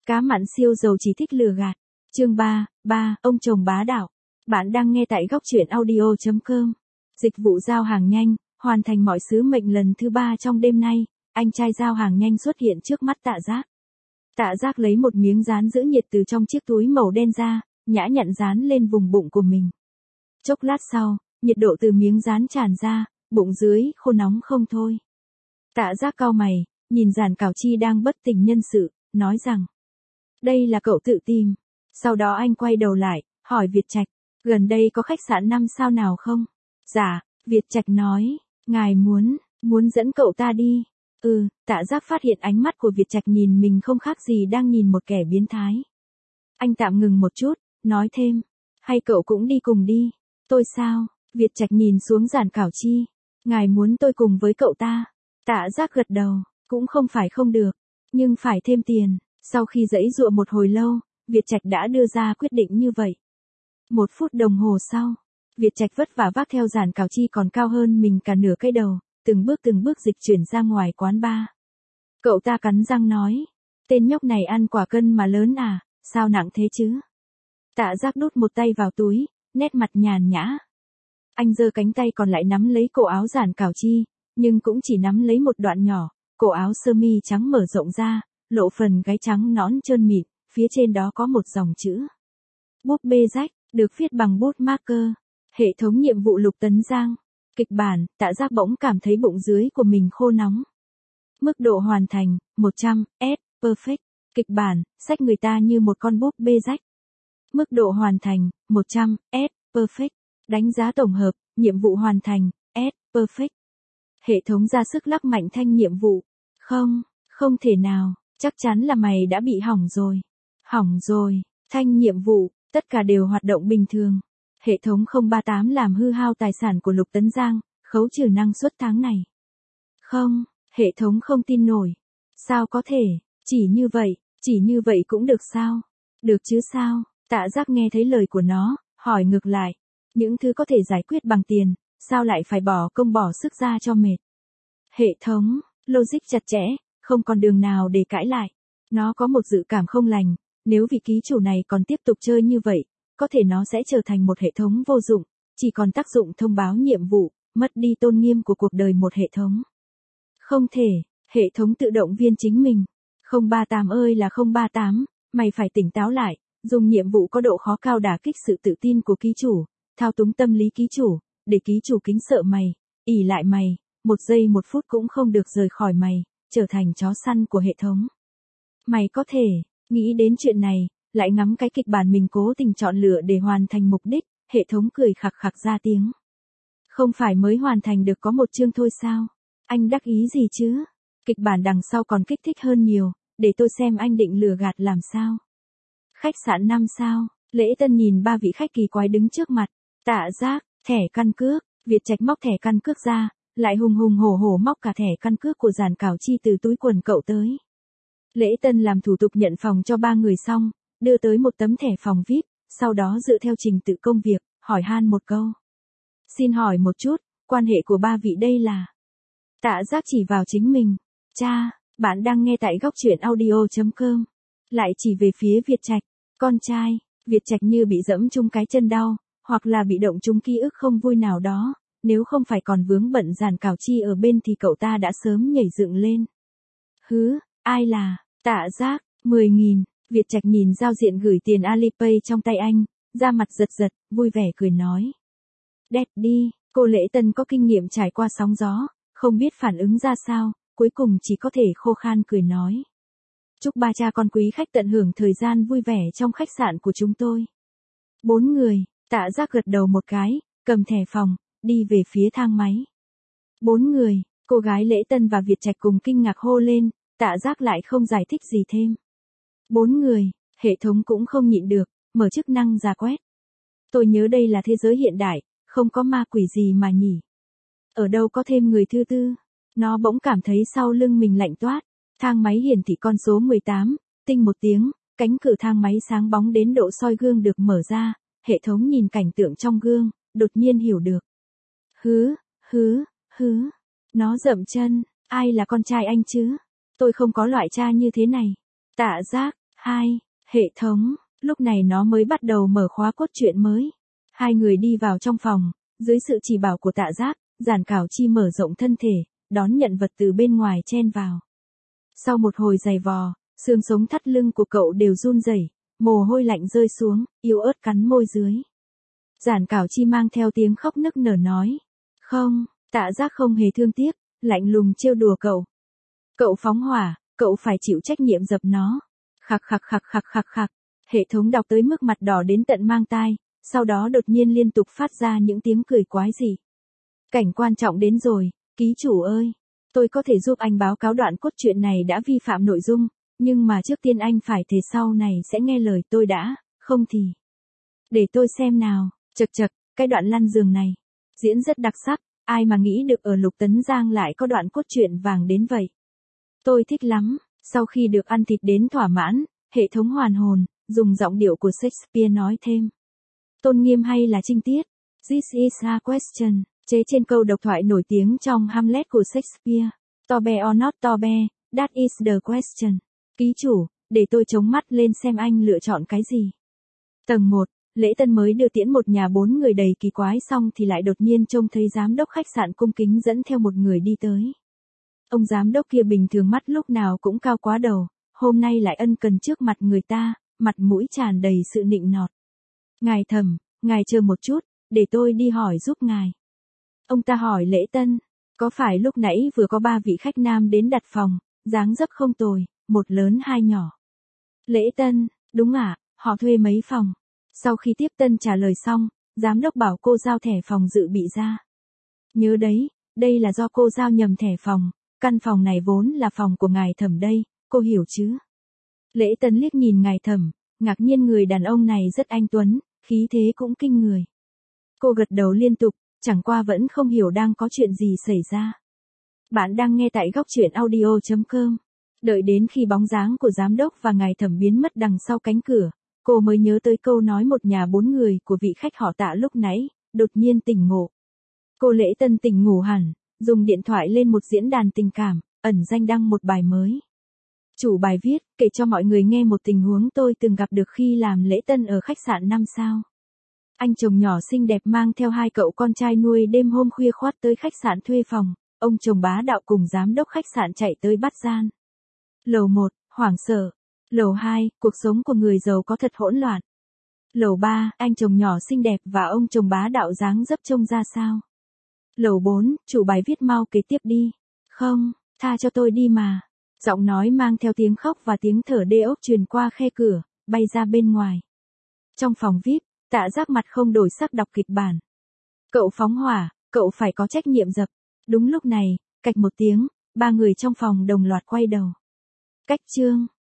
Cá mặn siêu giàu chỉ thích lừa gạt. Chương 3, ông chồng bá đạo. Bạn đang nghe tại góc truyện audio.com. Dịch vụ giao hàng nhanh, hoàn thành mọi sứ mệnh lần thứ 3 trong đêm nay, anh trai giao hàng nhanh xuất hiện trước mắt Tạ Giác. Tạ Giác lấy một miếng dán giữ nhiệt từ trong chiếc túi màu đen ra, nhã nhặn dán lên vùng bụng của mình. Chốc lát sau, nhiệt độ từ miếng dán tràn ra, bụng dưới khô nóng không thôi. Tạ Giác cau mày, nhìn Giản Cảo Chi đang bất tỉnh nhân sự, nói rằng: đây là cậu tự tìm. Sau đó anh quay đầu lại, hỏi Việt Trạch: gần đây có khách sạn 5 sao nào không? Dạ, Việt Trạch nói, ngài muốn dẫn cậu ta đi. Tạ Giác phát hiện ánh mắt của Việt Trạch nhìn mình không khác gì đang nhìn một kẻ biến thái. Anh tạm ngừng một chút, nói thêm: hay cậu cũng đi cùng đi. Tôi sao? Việt Trạch nhìn xuống Giản Cảo Chi. Ngài muốn tôi cùng với cậu ta? Tạ Giác gật đầu, cũng không phải không được, nhưng phải thêm tiền. Sau khi giãy giụa một hồi lâu, Việt Trạch đã đưa ra quyết định như vậy. 1 phút đồng hồ sau, Việt Trạch vất vả vác theo Giản Cảo Chi còn cao hơn mình cả nửa cái đầu, từng bước dịch chuyển ra ngoài quán bar. Cậu ta cắn răng nói: tên nhóc này ăn quả cân mà lớn à, sao nặng thế chứ? Tạ Giác đút một tay vào túi, nét mặt nhàn nhã. Anh giơ cánh tay còn lại nắm lấy cổ áo Giản Cảo Chi, nhưng cũng chỉ nắm lấy một đoạn nhỏ, cổ áo sơ mi trắng mở rộng ra, lộ phần gáy trắng nõn trơn mịn, phía trên đó có một dòng chữ: búp bê rách, được viết bằng bút marker. Hệ thống nhiệm vụ Lục Tấn Giang. Kịch bản: Tạ Giác bỗng cảm thấy bụng dưới của mình khô nóng. Mức độ hoàn thành: 100S, perfect. Kịch bản: xách người ta như một con búp bê rách. Mức độ hoàn thành: 100S, perfect. Đánh giá tổng hợp: nhiệm vụ hoàn thành S, perfect. Hệ thống ra sức lắc mạnh thanh nhiệm vụ. Không thể nào, chắc chắn là mày đã bị hỏng rồi. Hỏng rồi. Thanh nhiệm vụ, tất cả đều hoạt động bình thường. Hệ thống 038 làm hư hao tài sản của Lục Tấn Giang, khấu trừ năng suất tháng này. Không, hệ thống không tin nổi. Sao có thể, chỉ như vậy cũng được sao? Được chứ sao? Tạ Giác nghe thấy lời của nó, hỏi ngược lại. Những thứ có thể giải quyết bằng tiền, sao lại phải bỏ công bỏ sức ra cho mệt? Hệ thống, logic chặt chẽ, không còn đường nào để cãi lại. Nó có một dự cảm không lành, nếu vị ký chủ này còn tiếp tục chơi như vậy, có thể nó sẽ trở thành một hệ thống vô dụng, chỉ còn tác dụng thông báo nhiệm vụ, mất đi tôn nghiêm của cuộc đời một hệ thống. Không thể, hệ thống tự động viên chính mình. 038 ơi là 038, mày phải tỉnh táo lại, dùng nhiệm vụ có độ khó cao đả kích sự tự tin của ký chủ, thao túng tâm lý ký chủ, để ký chủ kính sợ mày, ỷ lại mày, 1 giây 1 phút cũng không được rời khỏi mày, trở thành chó săn của hệ thống. Mày có thể nghĩ đến chuyện này, lại ngắm cái kịch bản mình cố tình chọn lựa để hoàn thành mục đích. Hệ thống cười khặc khặc ra tiếng. Không phải mới hoàn thành được có 1 chương thôi sao? Anh đắc ý gì chứ? Kịch bản đằng sau còn kích thích hơn nhiều, để tôi xem anh định lừa gạt làm sao. Khách sạn 5 sao, Lễ Tân nhìn 3 vị khách kỳ quái đứng trước mặt. Tạ Giác, thẻ căn cước. Việt Trạch móc thẻ căn cước ra, lại hùng hổ móc cả thẻ căn cước của Giản Cảo Chi từ túi quần cậu tới. Lễ Tân làm thủ tục nhận phòng cho 3 người xong, đưa tới một tấm thẻ phòng VIP, sau đó dựa theo trình tự công việc, hỏi han một câu. Xin hỏi một chút, quan hệ của 3 vị đây là? Tạ Giác chỉ vào chính mình. Cha, bạn đang nghe tại góc truyện audio.com. Lại chỉ về phía Việt Trạch. Con trai, Việt Trạch như bị dẫm chung cái chân đau, hoặc là bị động chung ký ức không vui nào đó, nếu không phải còn vướng bận Giản Cảo Chi ở bên thì cậu ta đã sớm nhảy dựng lên. Ai là? Tạ Giác, 10.000. Việt Trạch nhìn giao diện gửi tiền Alipay trong tay anh, da mặt giật, vui vẻ cười nói. Đẹp đi, cô Lễ Tân có kinh nghiệm trải qua sóng gió, không biết phản ứng ra sao, cuối cùng chỉ có thể khô khan cười nói. Chúc 3 cha con quý khách tận hưởng thời gian vui vẻ trong khách sạn của chúng tôi. 4 người, Tạ Giác gật đầu một cái, cầm thẻ phòng, đi về phía thang máy. 4 người, cô gái Lễ Tân và Việt Trạch cùng kinh ngạc hô lên, Tạ Giác lại không giải thích gì thêm. 4 người, hệ thống cũng không nhịn được, mở chức năng giả quét. Tôi nhớ đây là thế giới hiện đại, không có ma quỷ gì mà nhỉ. Ở đâu có thêm người thứ tư. Nó bỗng cảm thấy sau lưng mình lạnh toát. Thang máy hiển thị con số 18, tinh một tiếng, cánh cửa thang máy sáng bóng đến độ soi gương được mở ra, hệ thống nhìn cảnh tượng trong gương, đột nhiên hiểu được. Nó dậm chân, ai là con trai anh chứ? Tôi không có loại cha như thế này. Tạ Giác, 2. Hệ thống, lúc này nó mới bắt đầu mở khóa cốt truyện mới. Hai người đi vào trong phòng, dưới sự chỉ bảo của Tạ Giác, Giản Cảo Chi mở rộng thân thể, đón nhận vật từ bên ngoài chen vào. Sau một hồi giày vò, xương sống thắt lưng của cậu đều run rẩy, mồ hôi lạnh rơi xuống, yếu ớt cắn môi dưới. Giản Cảo Chi mang theo tiếng khóc nức nở nói. Không, Tạ Giác không hề thương tiếc, lạnh lùng trêu đùa cậu. Cậu phóng hỏa, cậu phải chịu trách nhiệm dập nó. Khạc khạc khạc khạc khạc khạc. Hệ thống đọc tới mức mặt đỏ đến tận mang tai, sau đó đột nhiên liên tục phát ra những tiếng cười quái dị. Cảnh quan trọng đến rồi, ký chủ ơi. Tôi có thể giúp anh báo cáo đoạn cốt truyện này đã vi phạm nội dung, nhưng mà trước tiên anh phải thề sau này sẽ nghe lời tôi đã, không thì. Để tôi xem nào, chật chật, cái đoạn lăn giường này. Diễn rất đặc sắc, ai mà nghĩ được ở Lục Tấn Giang lại có đoạn cốt truyện vàng đến vậy. Tôi thích lắm, sau khi được ăn thịt đến thỏa mãn, hệ thống hoàn hồn, dùng giọng điệu của Shakespeare nói thêm. Tôn nghiêm hay là trinh tiết? This is a question, chế trên câu độc thoại nổi tiếng trong Hamlet của Shakespeare. To be or not to be, that is the question. Ký chủ, để tôi chống mắt lên xem anh lựa chọn cái gì. Tầng 1, lễ tân mới đưa tiễn một nhà 4 người đầy kỳ quái xong thì lại đột nhiên trông thấy giám đốc khách sạn cung kính dẫn theo một người đi tới. Ông giám đốc kia bình thường mắt lúc nào cũng cao quá đầu, hôm nay lại ân cần trước mặt người ta, mặt mũi tràn đầy sự nịnh nọt. Ngài Thẩm, ngài chờ một chút, để tôi đi hỏi giúp ngài. Ông ta hỏi lễ tân, có phải lúc nãy vừa có 3 vị khách nam đến đặt phòng, dáng dấp không tồi, một lớn hai nhỏ. Lễ tân, đúng ạ, họ thuê mấy phòng. Sau khi tiếp tân trả lời xong, giám đốc bảo cô giao thẻ phòng dự bị ra. Nhớ đấy, đây là do cô giao nhầm thẻ phòng, căn phòng này vốn là phòng của ngài Thẩm đây, cô hiểu chứ? Lễ tân liếc nhìn ngài Thẩm, ngạc nhiên người đàn ông này rất anh tuấn, khí thế cũng kinh người. Cô gật đầu liên tục, chẳng qua vẫn không hiểu đang có chuyện gì xảy ra. Bạn đang nghe tại góc truyện audio.com. Đợi đến khi bóng dáng của giám đốc và ngài Thẩm biến mất đằng sau cánh cửa, cô mới nhớ tới câu nói một nhà 4 người của vị khách họ Tạ lúc nãy, đột nhiên tỉnh ngộ. Cô Lễ Tân tỉnh ngủ hẳn, dùng điện thoại lên một diễn đàn tình cảm, ẩn danh đăng một bài mới. Chủ bài viết, kể cho mọi người nghe một tình huống tôi từng gặp được khi làm lễ tân ở khách sạn 5 sao. Anh chồng nhỏ xinh đẹp mang theo 2 cậu con trai nuôi đêm hôm khuya khoắt tới khách sạn thuê phòng, ông chồng bá đạo cùng giám đốc khách sạn chạy tới bắt gian. Lầu 1, hoảng sợ. Lầu 2, cuộc sống của người giàu có thật hỗn loạn. Lầu 3, anh chồng nhỏ xinh đẹp và ông chồng bá đạo dáng dấp trông ra sao. Lầu 4, chủ bài viết mau kể tiếp đi. Không, tha cho tôi đi mà. Giọng nói mang theo tiếng khóc và tiếng thở đê ốc truyền qua khe cửa, bay ra bên ngoài. Trong phòng VIP, Tạ Giác mặt không đổi sắc đọc kịch bản. Cậu phóng hỏa, cậu phải có trách nhiệm dập. Đúng lúc này, cạch một tiếng, 3 người trong phòng đồng loạt quay đầu. Cách chương.